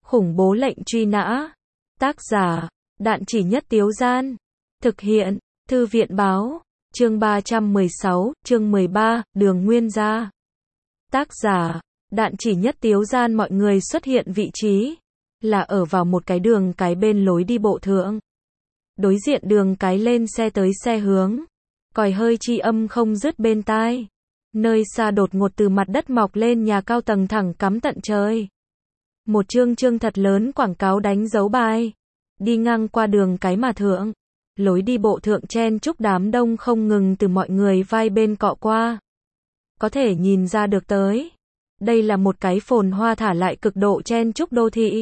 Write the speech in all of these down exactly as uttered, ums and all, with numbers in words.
Khủng bố lệnh truy nã. Tác giả, Đạn Chỉ Nhất Tiếu Gian. Thực hiện, Thư viện Báo. Chương ba trăm mười sáu, chương mười ba, Đường Nguyên Gia. Tác giả, Đạn Chỉ Nhất Tiếu Gian. Mọi người xuất hiện vị trí là ở vào một cái đường cái bên lối đi bộ thượng. Đối diện đường cái lên xe tới xe hướng. Còi hơi chi âm không dứt bên tai. Nơi xa đột ngột từ mặt đất mọc lên nhà cao tầng thẳng cắm tận trời. Một chương chương thật lớn quảng cáo đánh dấu bài. Đi ngang qua đường cái mà thượng. Lối đi bộ thượng chen chúc đám đông không ngừng từ mọi người vai bên cọ qua. Có thể nhìn ra được tới. Đây là một cái phồn hoa thả lại cực độ chen chúc đô thị.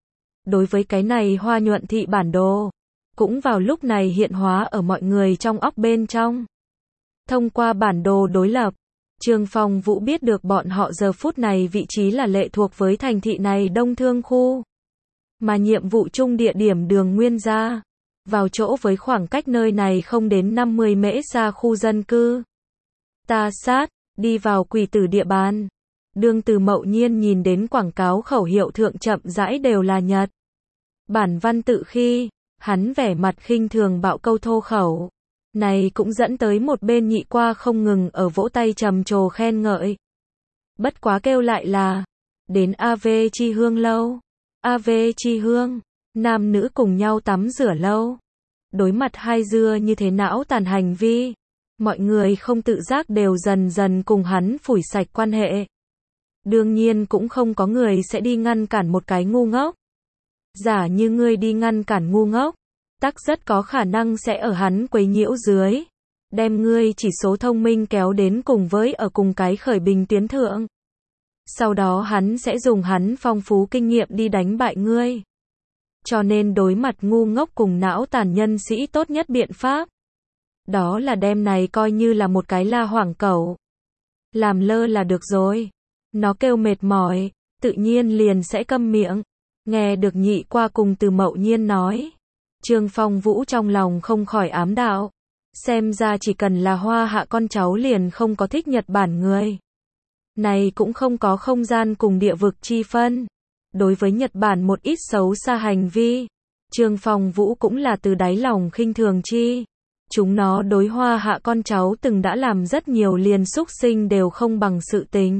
Đối với cái này hoa nhuận thị bản đồ, cũng vào lúc này hiện hóa ở mọi người trong óc bên trong. Thông qua bản đồ đối lập, Trương Phong Vũ biết được bọn họ giờ phút này vị trí là lệ thuộc với thành thị này Đông Thương khu. Mà nhiệm vụ chung địa điểm Đường Nguyên Gia, vào chỗ với khoảng cách nơi này không đến năm mươi mễ xa khu dân cư. Ta sát, đi vào quỷ tử địa bàn. Đương Từ Mậu Nhiên nhìn đến quảng cáo khẩu hiệu thượng chậm rãi đều là Nhật bản văn tự khi, hắn vẻ mặt khinh thường bạo câu thô khẩu. Này cũng dẫn tới một bên nhị qua không ngừng ở vỗ tay trầm trồ khen ngợi. Bất quá kêu lại là, đến a vê Chi Hương lâu. a vê Chi Hương, nam nữ cùng nhau tắm rửa lâu. Đối mặt hai dưa như thế não tàn hành vi, mọi người không tự giác đều dần dần cùng hắn phủi sạch quan hệ. Đương nhiên cũng không có người sẽ đi ngăn cản một cái ngu ngốc. Giả như ngươi đi ngăn cản ngu ngốc, tắc rất có khả năng sẽ ở hắn quấy nhiễu dưới, đem ngươi chỉ số thông minh kéo đến cùng với ở cùng cái khởi bình tuyến thượng. Sau đó hắn sẽ dùng hắn phong phú kinh nghiệm đi đánh bại ngươi. Cho nên đối mặt ngu ngốc cùng não tàn nhân sĩ tốt nhất biện pháp, đó là đem này coi như là một cái la hoảng cẩu. Làm lơ là được rồi. Nó kêu mệt mỏi, tự nhiên liền sẽ câm miệng. Nghe được nhị qua cùng Từ Mậu Nhiên nói, Trương Phong Vũ trong lòng không khỏi ám đạo. Xem ra chỉ cần là hoa hạ con cháu liền không có thích Nhật Bản người. Này cũng không có không gian cùng địa vực chi phân. Đối với Nhật Bản một ít xấu xa hành vi, Trương Phong Vũ cũng là từ đáy lòng khinh thường chi. Chúng nó đối hoa hạ con cháu từng đã làm rất nhiều liền xúc sinh đều không bằng sự tình.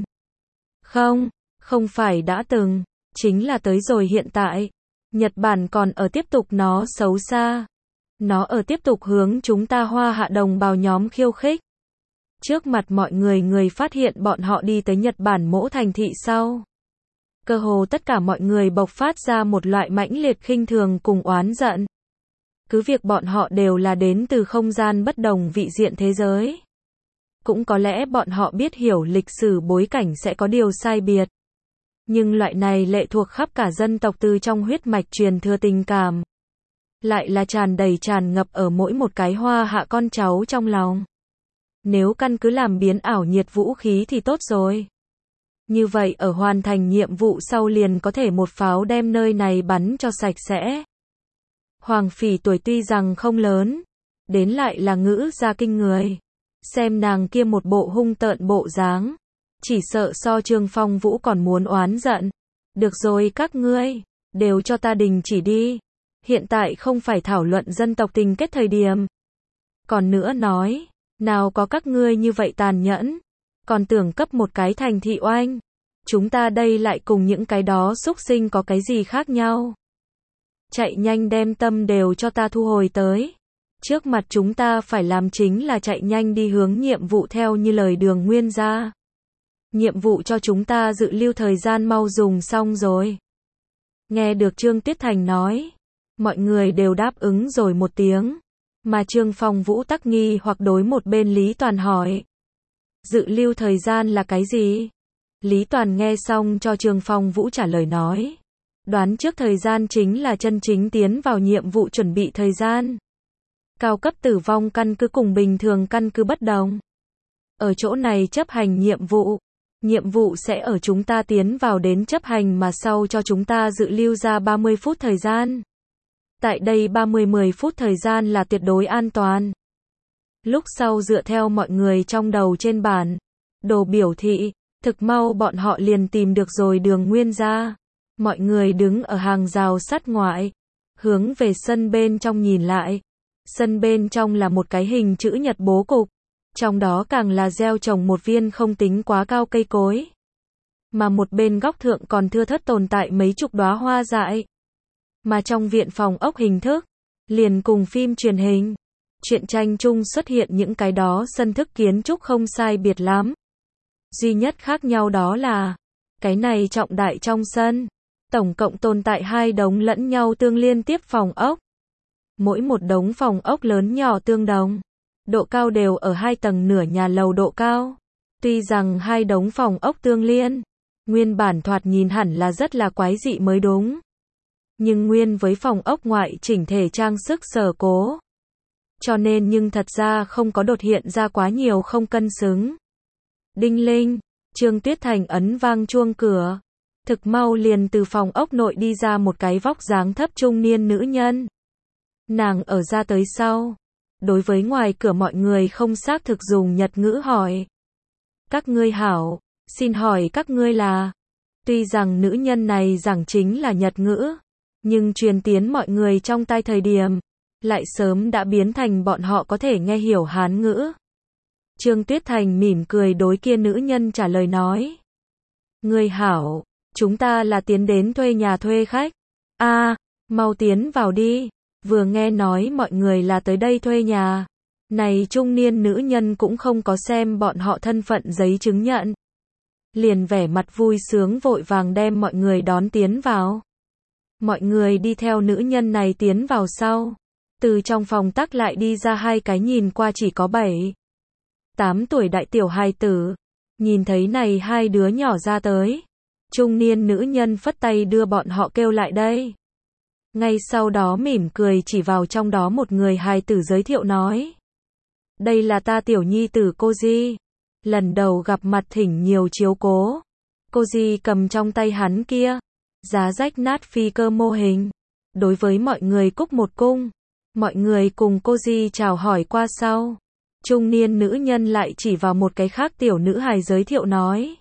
Không, không phải đã từng, chính là tới rồi hiện tại. Nhật Bản còn ở tiếp tục nó xấu xa. Nó ở tiếp tục hướng chúng ta hoa hạ đồng bào nhóm khiêu khích. Trước mặt mọi người người phát hiện bọn họ đi tới Nhật Bản mỗ thành thị sau. Cơ hồ tất cả mọi người bộc phát ra một loại mãnh liệt khinh thường cùng oán giận. Cứ việc bọn họ đều là đến từ không gian bất đồng vị diện thế giới. Cũng có lẽ bọn họ biết hiểu lịch sử bối cảnh sẽ có điều sai biệt. Nhưng loại này lệ thuộc khắp cả dân tộc từ trong huyết mạch truyền thừa tình cảm. Lại là tràn đầy tràn ngập ở mỗi một cái hoa hạ con cháu trong lòng. Nếu căn cứ làm biến ảo nhiệt vũ khí thì tốt rồi. Như vậy ở hoàn thành nhiệm vụ sau liền có thể một pháo đem nơi này bắn cho sạch sẽ. Hoàng Phỉ tuổi tuy rằng không lớn, đến lại là ngữ gia kinh người. Xem nàng kia một bộ hung tợn bộ dáng, chỉ sợ so Trương Phong Vũ còn muốn oán giận. Được rồi các ngươi, đều cho ta đình chỉ đi. Hiện tại không phải thảo luận dân tộc tình kết thời điểm. Còn nữa nói, nào có các ngươi như vậy tàn nhẫn, còn tưởng cấp một cái thành thị oanh. Chúng ta đây lại cùng những cái đó xúc sinh có cái gì khác nhau. Chạy nhanh đem tâm đều cho ta thu hồi tới. Trước mặt chúng ta phải làm chính là chạy nhanh đi hướng nhiệm vụ theo như lời Đường Nguyên Gia. Nhiệm vụ cho chúng ta dự lưu thời gian mau dùng xong rồi. Nghe được Trương Tuyết Thành nói, mọi người đều đáp ứng rồi một tiếng. Mà Trương Phong Vũ tắc nghi hoặc đối một bên Lý Toàn hỏi. Dự lưu thời gian là cái gì? Lý Toàn nghe xong cho Trương Phong Vũ trả lời nói. Đoán trước thời gian chính là chân chính tiến vào nhiệm vụ chuẩn bị thời gian. Cao cấp tử vong căn cứ cùng bình thường căn cứ bất đồng. Ở chỗ này chấp hành nhiệm vụ. Nhiệm vụ sẽ ở chúng ta tiến vào đến chấp hành mà sau cho chúng ta dự lưu ra ba mươi phút thời gian. Tại đây ba mươi mười phút thời gian là tuyệt đối an toàn. Lúc sau dựa theo mọi người trong đầu trên bản đồ biểu thị, thực mau bọn họ liền tìm được rồi Đường Nguyên Gia. Mọi người đứng ở hàng rào sắt ngoại, hướng về sân bên trong nhìn lại. Sân bên trong là một cái hình chữ nhật bố cục, trong đó càng là gieo trồng một viên không tính quá cao cây cối. Mà một bên góc thượng còn thưa thớt tồn tại mấy chục đóa hoa dại. Mà trong viện phòng ốc hình thức, liền cùng phim truyền hình, truyện tranh chung xuất hiện những cái đó sân thức kiến trúc không sai biệt lắm. Duy nhất khác nhau đó là, cái này trọng đại trong sân, tổng cộng tồn tại hai đống lẫn nhau tương liên tiếp phòng ốc. Mỗi một đống phòng ốc lớn nhỏ tương đồng, độ cao đều ở hai tầng nửa nhà lầu độ cao. Tuy rằng hai đống phòng ốc tương liên, nguyên bản thoạt nhìn hẳn là rất là quái dị mới đúng. Nhưng nguyên với phòng ốc ngoại chỉnh thể trang sức sở cố. Cho nên nhưng thật ra không có đột hiện ra quá nhiều không cân xứng. Đinh linh, Trương Tuyết Thành ấn vang chuông cửa. Thực mau liền từ phòng ốc nội đi ra một cái vóc dáng thấp trung niên nữ nhân. Nàng ở ra tới sau. Đối với ngoài cửa mọi người không xác thực dùng Nhật ngữ hỏi. Các ngươi hảo, xin hỏi các ngươi là. Tuy rằng nữ nhân này giảng chính là Nhật ngữ, nhưng truyền tiến mọi người trong tai thời điểm, lại sớm đã biến thành bọn họ có thể nghe hiểu Hán ngữ. Trương Tuyết Thành mỉm cười đối kia nữ nhân trả lời nói. Ngươi hảo, chúng ta là tiến đến thuê nhà thuê khách. A, à, mau tiến vào đi. Vừa nghe nói mọi người là tới đây thuê nhà. Này trung niên nữ nhân cũng không có xem bọn họ thân phận giấy chứng nhận. Liền vẻ mặt vui sướng vội vàng đem mọi người đón tiến vào. Mọi người đi theo nữ nhân này tiến vào sau. Từ trong phòng tắc lại đi ra hai cái nhìn qua chỉ có bảy, tám tuổi đại tiểu hài tử. Nhìn thấy này hai đứa nhỏ ra tới. Trung niên nữ nhân phất tay đưa bọn họ kêu lại đây. Ngay sau đó mỉm cười chỉ vào trong đó một người hài tử giới thiệu nói. Đây là ta tiểu nhi tử cô Di. Lần đầu gặp mặt thỉnh nhiều chiếu cố. Cô Di cầm trong tay hắn kia. Giá rách nát phi cơ mô hình. Đối với mọi người cúc một cung. Mọi người cùng cô Di chào hỏi qua sau. Trung niên nữ nhân lại chỉ vào một cái khác tiểu nữ hài giới thiệu nói.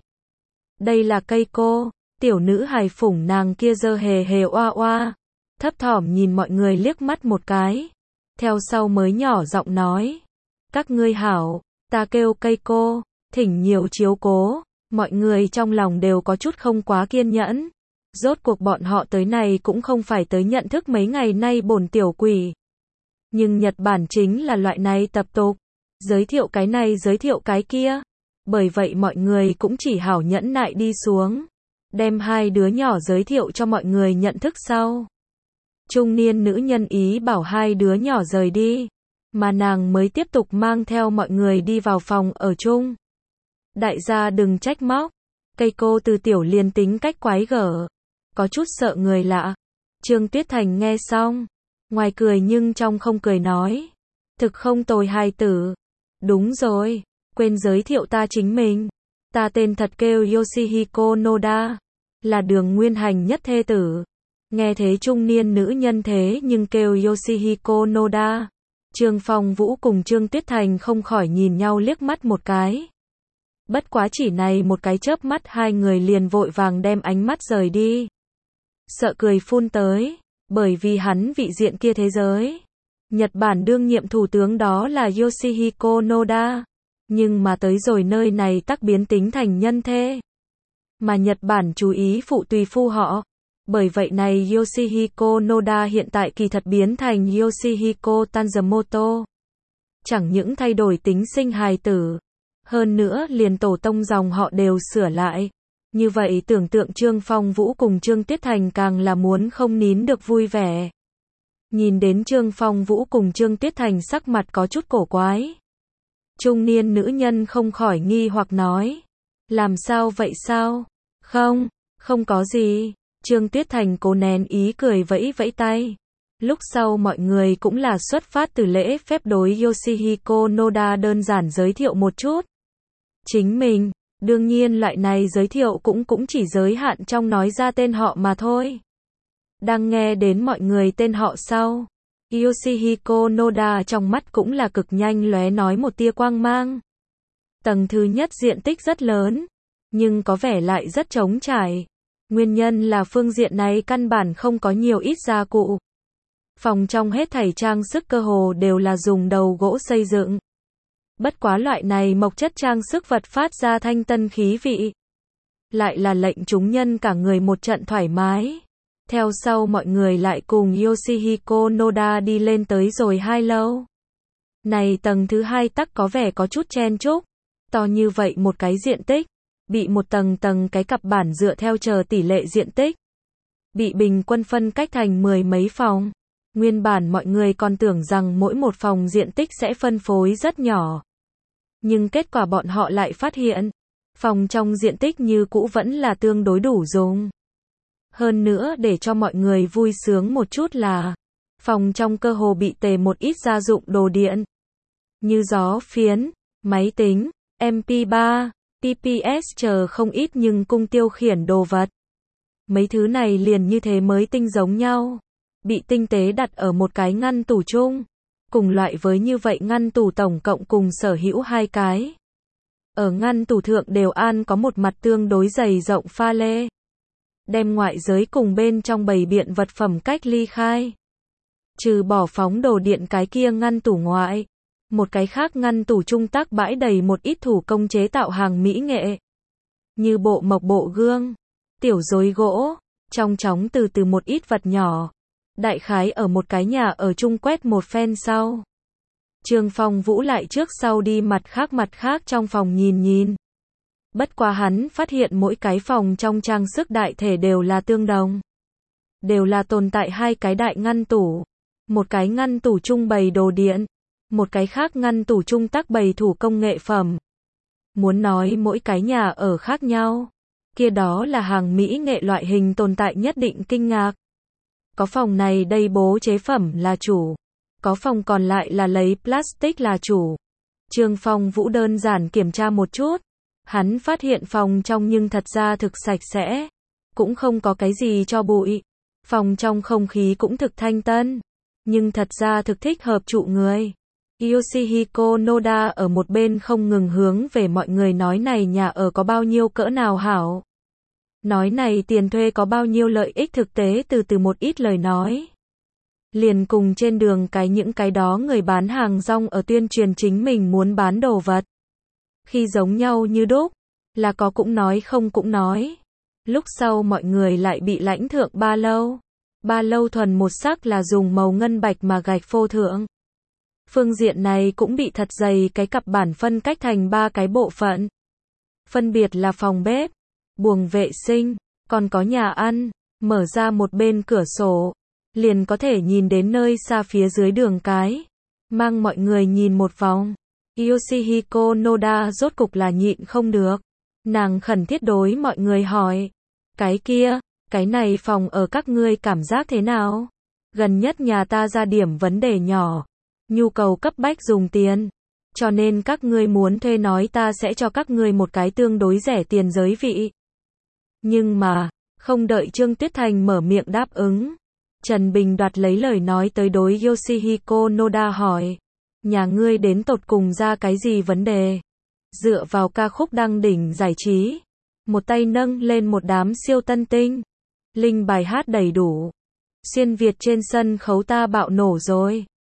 Đây là cây cô. Tiểu nữ hài phủng nàng kia dơ hề hề oa oa. Thấp thỏm nhìn mọi người liếc mắt một cái. Theo sau mới nhỏ giọng nói. Các ngươi hảo, ta kêu cây cô, thỉnh nhiều chiếu cố. Mọi người trong lòng đều có chút không quá kiên nhẫn. Rốt cuộc bọn họ tới này cũng không phải tới nhận thức mấy ngày nay bổn tiểu quỷ. Nhưng Nhật Bản chính là loại này tập tục. Giới thiệu cái này giới thiệu cái kia. Bởi vậy mọi người cũng chỉ hảo nhẫn nại đi xuống. Đem hai đứa nhỏ giới thiệu cho mọi người nhận thức sau. Trung niên nữ nhân ý bảo hai đứa nhỏ rời đi. Mà nàng mới tiếp tục mang theo mọi người đi vào phòng ở chung. Đại gia đừng trách móc. Cây cô từ tiểu liền tính cách quái gở. Có chút sợ người lạ. Trương Tuyết Thành nghe xong. Ngoài cười nhưng trong không cười nói. Thực không tồi hài tử. Đúng rồi. Quên giới thiệu ta chính mình. Ta tên thật kêu Yoshihiko Noda. Là Đường Nguyên Hành nhất thê tử. Nghe thế trung niên nữ nhân thế nhưng kêu Yoshihiko Noda. Trương Phong Vũ cùng Trương Tuyết Thành không khỏi nhìn nhau liếc mắt một cái. Bất quá chỉ này một cái chớp mắt hai người liền vội vàng đem ánh mắt rời đi. Sợ cười phun tới, bởi vì hắn vị diện kia thế giới. Nhật Bản đương nhiệm thủ tướng đó là Yoshihiko Noda. Nhưng mà tới rồi nơi này tắc biến tính thành nhân thê. Mà Nhật Bản chú ý phụ tùy phu họ. Bởi vậy này Yoshihiko Noda hiện tại kỳ thật biến thành Yoshihiko Tanzamoto. Chẳng những thay đổi tính sinh hài tử. Hơn nữa liền tổ tông dòng họ đều sửa lại. Như vậy tưởng tượng Trương Phong Vũ cùng Trương Tuyết Thành càng là muốn không nín được vui vẻ. Nhìn đến Trương Phong Vũ cùng Trương Tuyết Thành sắc mặt có chút cổ quái. Trung niên nữ nhân không khỏi nghi hoặc nói. Làm sao vậy sao? Không, không có gì. Trương Tuyết Thành cố nén ý cười vẫy vẫy tay. Lúc sau mọi người cũng là xuất phát từ lễ phép đối Yoshihiko Noda đơn giản giới thiệu một chút. Chính mình, đương nhiên loại này giới thiệu cũng cũng chỉ giới hạn trong nói ra tên họ mà thôi. Đang nghe đến mọi người tên họ sau. Yoshihiko Noda trong mắt cũng là cực nhanh lóe nói một tia quang mang. Tầng thứ nhất diện tích rất lớn, nhưng có vẻ lại rất trống trải. Nguyên nhân là phương diện này căn bản không có nhiều ít gia cụ. Phòng trong hết thảy trang sức cơ hồ đều là dùng đầu gỗ xây dựng. Bất quá loại này mộc chất trang sức vật phát ra thanh tân khí vị. Lại là lệnh chúng nhân cả người một trận thoải mái. Theo sau mọi người lại cùng Yoshihiko Noda đi lên tới rồi hai lâu. Này tầng thứ hai tắc có vẻ có chút chen chúc. To như vậy một cái diện tích. Bị một tầng tầng cái cặp bản dựa theo chờ tỷ lệ diện tích. Bị bình quân phân cách thành mười mấy phòng. Nguyên bản mọi người còn tưởng rằng mỗi một phòng diện tích sẽ phân phối rất nhỏ. Nhưng kết quả bọn họ lại phát hiện. Phòng trong diện tích như cũ vẫn là tương đối đủ dùng. Hơn nữa để cho mọi người vui sướng một chút là. Phòng trong cơ hồ bị tề một ít gia dụng đồ điện. Như gió phiến, máy tính, em pê ba, tê pê ét chờ không ít nhưng cung tiêu khiển đồ vật. Mấy thứ này liền như thế mới tinh giống nhau. Bị tinh tế đặt ở một cái ngăn tủ chung. Cùng loại với như vậy ngăn tủ tổng cộng cùng sở hữu hai cái. Ở ngăn tủ thượng đều an có một mặt tương đối dày rộng pha lê. Đem ngoại giới cùng bên trong bày biện vật phẩm cách ly khai. Trừ bỏ phóng đồ điện cái kia ngăn tủ ngoại. Một cái khác ngăn tủ trung tác bãi đầy một ít thủ công chế tạo hàng mỹ nghệ. Như bộ mộc bộ gương, tiểu rối gỗ, trong chóng từ từ một ít vật nhỏ. Đại khái ở một cái nhà ở chung quét một phen sau. Trương Phong Vũ lại trước sau đi mặt khác mặt khác trong phòng nhìn nhìn. Bất quá hắn phát hiện mỗi cái phòng trong trang sức đại thể đều là tương đồng. Đều là tồn tại hai cái đại ngăn tủ. Một cái ngăn tủ trung bày đồ điện. Một cái khác ngăn tủ trung tác bày thủ công nghệ phẩm. Muốn nói mỗi cái nhà ở khác nhau. Kia đó là hàng mỹ nghệ loại hình tồn tại nhất định kinh ngạc. Có phòng này đây bố chế phẩm là chủ. Có phòng còn lại là lấy plastic là chủ. Trương Phong Vũ đơn giản kiểm tra một chút. Hắn phát hiện phòng trong nhưng thật ra thực sạch sẽ. Cũng không có cái gì cho bụi. Phòng trong không khí cũng thực thanh tân. Nhưng thật ra thực thích hợp trụ người. Yoshihiko Noda ở một bên không ngừng hướng về mọi người nói này nhà ở có bao nhiêu cỡ nào hảo. Nói này tiền thuê có bao nhiêu lợi ích thực tế từ từ một ít lời nói. Liền cùng trên đường cái những cái đó người bán hàng rong ở tuyên truyền chính mình muốn bán đồ vật. Khi giống nhau như đúc, là có cũng nói không cũng nói. Lúc sau mọi người lại bị lãnh thượng ba lâu. Ba lâu thuần một sắc là dùng màu ngân bạch mà gạch phô thượng. Phương diện này cũng bị thật dày cái cặp bản phân cách thành ba cái bộ phận. Phân biệt là phòng bếp, buồng vệ sinh, còn có nhà ăn, mở ra một bên cửa sổ, liền có thể nhìn đến nơi xa phía dưới đường cái, mang mọi người nhìn một vòng. Yoshihiko Noda rốt cục là nhịn không được, nàng khẩn thiết đối mọi người hỏi, cái kia, cái này phòng ở các ngươi cảm giác thế nào? Gần nhất nhà ta ra điểm vấn đề nhỏ, nhu cầu cấp bách dùng tiền, cho nên các ngươi muốn thuê nói ta sẽ cho các ngươi một cái tương đối rẻ tiền giới vị. Nhưng mà, không đợi Trương Tuyết Thành mở miệng đáp ứng, Trần Bình đoạt lấy lời nói tới đối Yoshihiko Noda hỏi, nhà ngươi đến tột cùng ra cái gì vấn đề? Dựa vào ca khúc đăng đỉnh giải trí, một tay nâng lên một đám siêu tân tinh, linh bài hát đầy đủ, xuyên Việt trên sân khấu ta bạo nổ rồi.